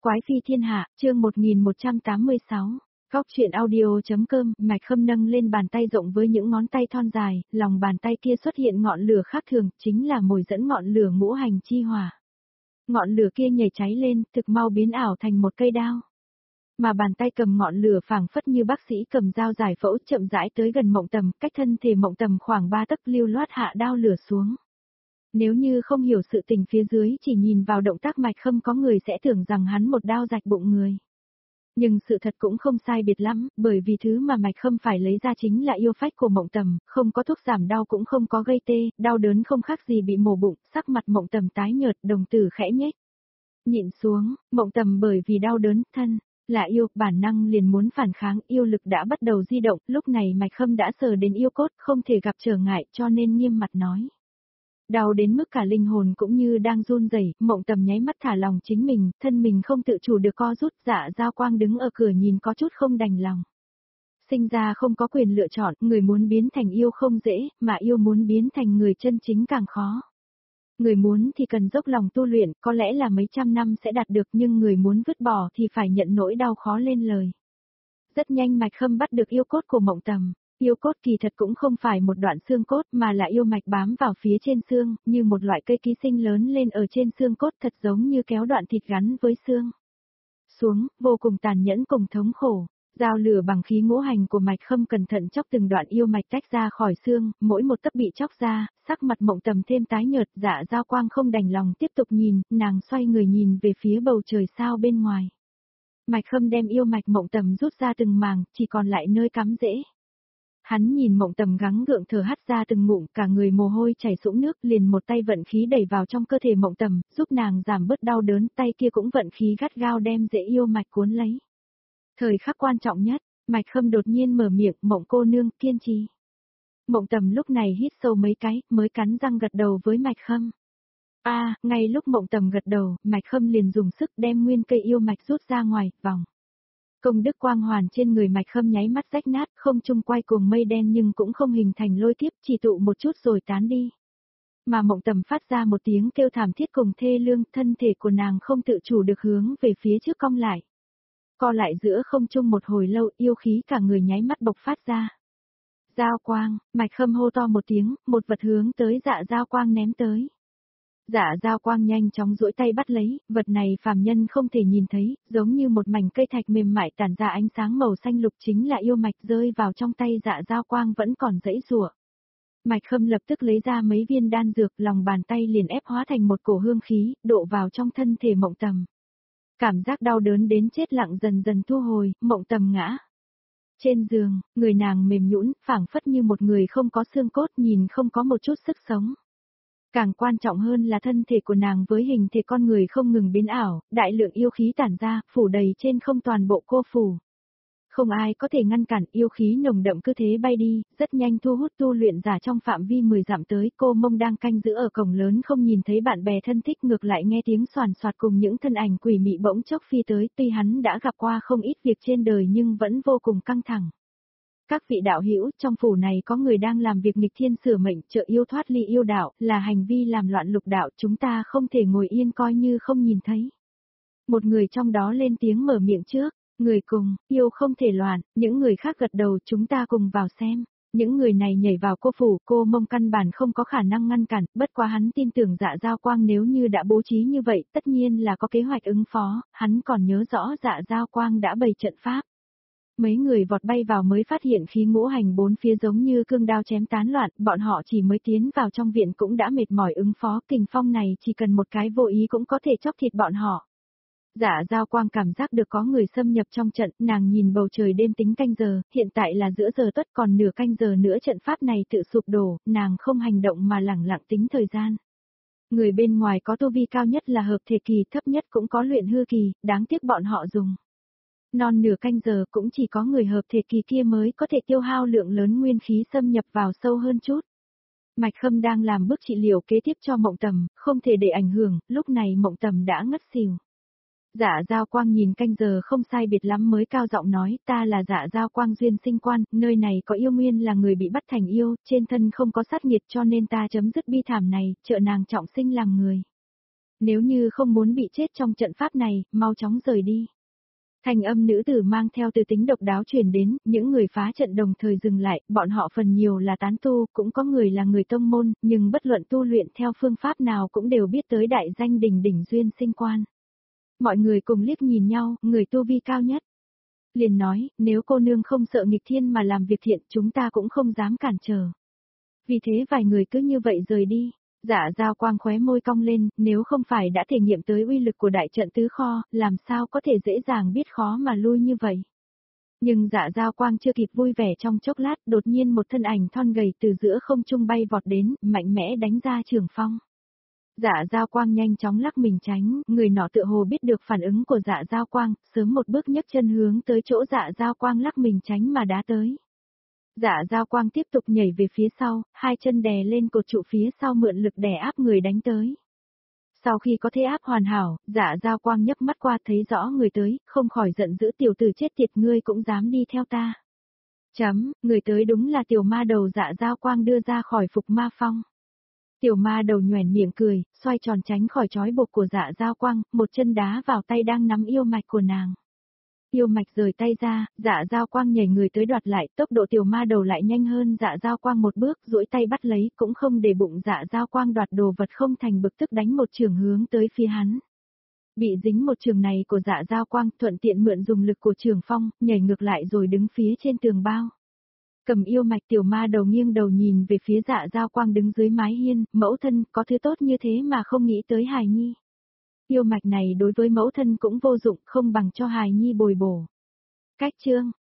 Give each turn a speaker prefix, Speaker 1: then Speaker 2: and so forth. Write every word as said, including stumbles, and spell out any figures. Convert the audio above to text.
Speaker 1: Quái phi thiên hạ, chương một nghìn một trăm tám mươi sáu. Góc truyện audio.com, Mạch Khâm nâng lên bàn tay rộng với những ngón tay thon dài, lòng bàn tay kia xuất hiện ngọn lửa khác thường, chính là mồi dẫn ngọn lửa ngũ hành chi hỏa. Ngọn lửa kia nhảy cháy lên, thực mau biến ảo thành một cây đao. Mà bàn tay cầm ngọn lửa phảng phất như bác sĩ cầm dao giải phẫu chậm rãi tới gần Mộng Tầm, cách thân thể Mộng Tầm khoảng ba tấc lưu loát hạ đao lửa xuống. Nếu như không hiểu sự tình phía dưới chỉ nhìn vào động tác Mạch Khâm có người sẽ tưởng rằng hắn một đao rạch bụng người. Nhưng sự thật cũng không sai biệt lắm, bởi vì thứ mà Mạch Khâm phải lấy ra chính là yêu phách của Mộng Tầm, không có thuốc giảm đau cũng không có gây tê, đau đớn không khác gì bị mổ bụng, sắc mặt Mộng Tầm tái nhợt, đồng tử khẽ nhếch. Nhịn xuống, Mộng Tầm bởi vì đau đớn, thân là yêu, bản năng liền muốn phản kháng, yêu lực đã bắt đầu di động, lúc này Mạch Khâm đã sờ đến yêu cốt, không thể gặp trở ngại cho nên nghiêm mặt nói. Đau đến mức cả linh hồn cũng như đang run rẩy, Mộng Tầm nháy mắt thả lòng chính mình, thân mình không tự chủ được co rút, Dạ Dao Quang đứng ở cửa nhìn có chút không đành lòng. Sinh ra không có quyền lựa chọn, người muốn biến thành yêu không dễ, mà yêu muốn biến thành người chân chính càng khó. Người muốn thì cần dốc lòng tu luyện, có lẽ là mấy trăm năm sẽ đạt được nhưng người muốn vứt bỏ thì phải nhận nỗi đau khó lên lời. Rất nhanh Mạch Khâm bắt được yêu cốt của Mộng Tầm. Yêu cốt kỳ thật cũng không phải một đoạn xương cốt mà là yêu mạch bám vào phía trên xương, như một loại cây ký sinh lớn lên ở trên xương cốt thật giống như kéo đoạn thịt gắn với xương. Xuống, vô cùng tàn nhẫn cùng thống khổ, dao lửa bằng khí ngũ hành của Mạch Khâm cẩn thận chóc từng đoạn yêu mạch tách ra khỏi xương, mỗi một tấc bị chóc ra, sắc mặt Mộng Tầm thêm tái nhợt, Dạ Dao Quang không đành lòng tiếp tục nhìn, nàng xoay người nhìn về phía bầu trời sao bên ngoài. Mạch Khâm đem yêu mạch Mộng Tầm rút ra từng màng, chỉ còn lại nơi cắm rễ. Hắn nhìn Mộng Tầm gắng gượng thở hắt ra từng ngụm, cả người mồ hôi chảy sũng nước, liền một tay vận khí đẩy vào trong cơ thể Mộng Tầm, giúp nàng giảm bớt đau đớn, tay kia cũng vận khí gắt gao đem rễ yêu mạch cuốn lấy. Thời khắc quan trọng nhất, Mạch Khâm đột nhiên mở miệng, Mộng cô nương, kiên trì. Mộng Tầm lúc này hít sâu mấy cái, mới cắn răng gật đầu với Mạch Khâm. A, à, ngay lúc Mộng Tầm gật đầu, Mạch Khâm liền dùng sức đem nguyên cây yêu mạch rút ra ngoài, vòng. Công đức quang hoàn trên người Mạch Khâm nháy mắt rách nát, không trung quay cuồng mây đen nhưng cũng không hình thành lôi tiếp, chỉ tụ một chút rồi tán đi. Mà Mộng Tầm phát ra một tiếng kêu thảm thiết cùng thê lương, thân thể của nàng không tự chủ được hướng về phía trước cong lại. Co lại giữa không trung một hồi lâu, yêu khí cả người nháy mắt bộc phát ra. Dao Quang, Mạch Khâm hô to một tiếng, một vật hướng tới Dạ Dao Quang ném tới. Dạ Dao Quang nhanh chóng duỗi tay bắt lấy, vật này phàm nhân không thể nhìn thấy, giống như một mảnh cây thạch mềm mại tản ra ánh sáng màu xanh lục chính là yêu mạch rơi vào trong tay Dạ Dao Quang vẫn còn dãy rủa. Mạch Khâm lập tức lấy ra mấy viên đan dược, lòng bàn tay liền ép hóa thành một cổ hương khí, độ vào trong thân thể Mộng Tầm. Cảm giác đau đớn đến chết lặng dần dần thu hồi, Mộng Tầm ngã. Trên giường, người nàng mềm nhũn, phảng phất như một người không có xương cốt, nhìn không có một chút sức sống. Càng quan trọng hơn là thân thể của nàng với hình thể con người không ngừng biến ảo, đại lượng yêu khí tản ra, phủ đầy trên không toàn bộ cô phủ. Không ai có thể ngăn cản, yêu khí nồng đậm cứ thế bay đi, rất nhanh thu hút tu luyện giả trong phạm vi mười dặm tới. Cô Mông đang canh giữ ở cổng lớn không nhìn thấy bạn bè thân thích, ngược lại nghe tiếng xoàn xoạt cùng những thân ảnh quỷ mị bỗng chốc phi tới, tuy hắn đã gặp qua không ít việc trên đời nhưng vẫn vô cùng căng thẳng. Các vị đạo hữu, trong phủ này có người đang làm việc nghịch thiên sửa mệnh, trợ yêu thoát ly yêu đạo, là hành vi làm loạn lục đạo, chúng ta không thể ngồi yên coi như không nhìn thấy. Một người trong đó lên tiếng mở miệng trước, người cùng, yêu không thể loạn, những người khác gật đầu, chúng ta cùng vào xem. Những người này nhảy vào cô phủ, cô Mông căn bản không có khả năng ngăn cản, bất quá hắn tin tưởng Dạ Dao Quang nếu như đã bố trí như vậy, tất nhiên là có kế hoạch ứng phó, hắn còn nhớ rõ Dạ Dao Quang đã bày trận pháp. Mấy người vọt bay vào mới phát hiện khí ngũ hành bốn phía giống như cương đao chém tán loạn, bọn họ chỉ mới tiến vào trong viện cũng đã mệt mỏi ứng phó, kình phong này chỉ cần một cái vô ý cũng có thể chóc thịt bọn họ. Dạ Dao Quang cảm giác được có người xâm nhập trong trận, nàng nhìn bầu trời đêm tính canh giờ, hiện tại là giữa giờ tuất còn nửa canh giờ nữa trận pháp này tự sụp đổ, nàng không hành động mà lẳng lặng tính thời gian. Người bên ngoài có tu vi cao nhất là hợp thể kỳ, thấp nhất cũng có luyện hư kỳ, đáng tiếc bọn họ dùng non nửa canh giờ cũng chỉ có người hợp thể kỳ kia mới có thể tiêu hao lượng lớn nguyên khí xâm nhập vào sâu hơn chút. Mạch Khâm đang làm bước trị liệu kế tiếp cho Mộng Tầm, không thể để ảnh hưởng, lúc này Mộng Tầm đã ngất xỉu. Dạ Dao Quang nhìn canh giờ không sai biệt lắm mới cao giọng nói, ta là Dạ Dao Quang duyên sinh quan, nơi này có yêu nguyên là người bị bắt thành yêu, trên thân không có sát nghiệt cho nên ta chấm dứt bi thảm này, trợ nàng trọng sinh làm người. Nếu như không muốn bị chết trong trận pháp này, mau chóng rời đi. Thanh âm nữ tử mang theo từ tính độc đáo truyền đến, những người phá trận đồng thời dừng lại, bọn họ phần nhiều là tán tu, cũng có người là người tông môn, nhưng bất luận tu luyện theo phương pháp nào cũng đều biết tới đại danh đỉnh đỉnh duyên sinh quan. Mọi người cùng liếc nhìn nhau, người tu vi cao nhất. Liền nói, nếu cô nương không sợ nghịch thiên mà làm việc thiện, chúng ta cũng không dám cản trở. Vì thế vài người cứ như vậy rời đi. Dạ Giao Quang khóe môi cong lên, nếu không phải đã thể nghiệm tới uy lực của đại trận tứ kho, làm sao có thể dễ dàng biết khó mà lui như vậy. Nhưng Dạ Giao Quang chưa kịp vui vẻ trong chốc lát, đột nhiên một thân ảnh thon gầy từ giữa không trung bay vọt đến, mạnh mẽ đánh ra trường phong. Dạ Giao Quang nhanh chóng lắc mình tránh, người nọ tựa hồ biết được phản ứng của Dạ Giao Quang, sớm một bước nhấc chân hướng tới chỗ Dạ Giao Quang lắc mình tránh mà đá tới. Dạ Giao Quang tiếp tục nhảy về phía sau, hai chân đè lên cột trụ phía sau mượn lực đè áp người đánh tới. Sau khi có thế áp hoàn hảo, Dạ Giao Quang nhấc mắt qua thấy rõ người tới, không khỏi giận dữ, tiểu tử chết tiệt, ngươi cũng dám đi theo ta. Chấm, người tới đúng là tiểu ma đầu Dạ Giao Quang đưa ra khỏi phục ma phong. Tiểu ma đầu nhoẻn miệng cười, xoay tròn tránh khỏi trói buộc của Dạ Giao Quang, một chân đá vào tay đang nắm yêu mạch của nàng. Yêu mạch rời tay ra, Dạ Giao Quang nhảy người tới đoạt lại, tốc độ tiểu ma đầu lại nhanh hơn Dạ Giao Quang một bước, duỗi tay bắt lấy, cũng không để bụng Dạ Giao Quang đoạt đồ vật không thành bực tức đánh một trường hướng tới phía hắn. Bị dính một trường này của Dạ Giao Quang, thuận tiện mượn dùng lực của trường phong, nhảy ngược lại rồi đứng phía trên tường bao. Cầm yêu mạch tiểu ma đầu nghiêng đầu nhìn về phía Dạ Giao Quang đứng dưới mái hiên, mẫu thân có thứ tốt như thế mà không nghĩ tới hài nhi. Yêu mạch này đối với mẫu thân cũng vô dụng, không bằng cho hài nhi bồi bổ. Cách chương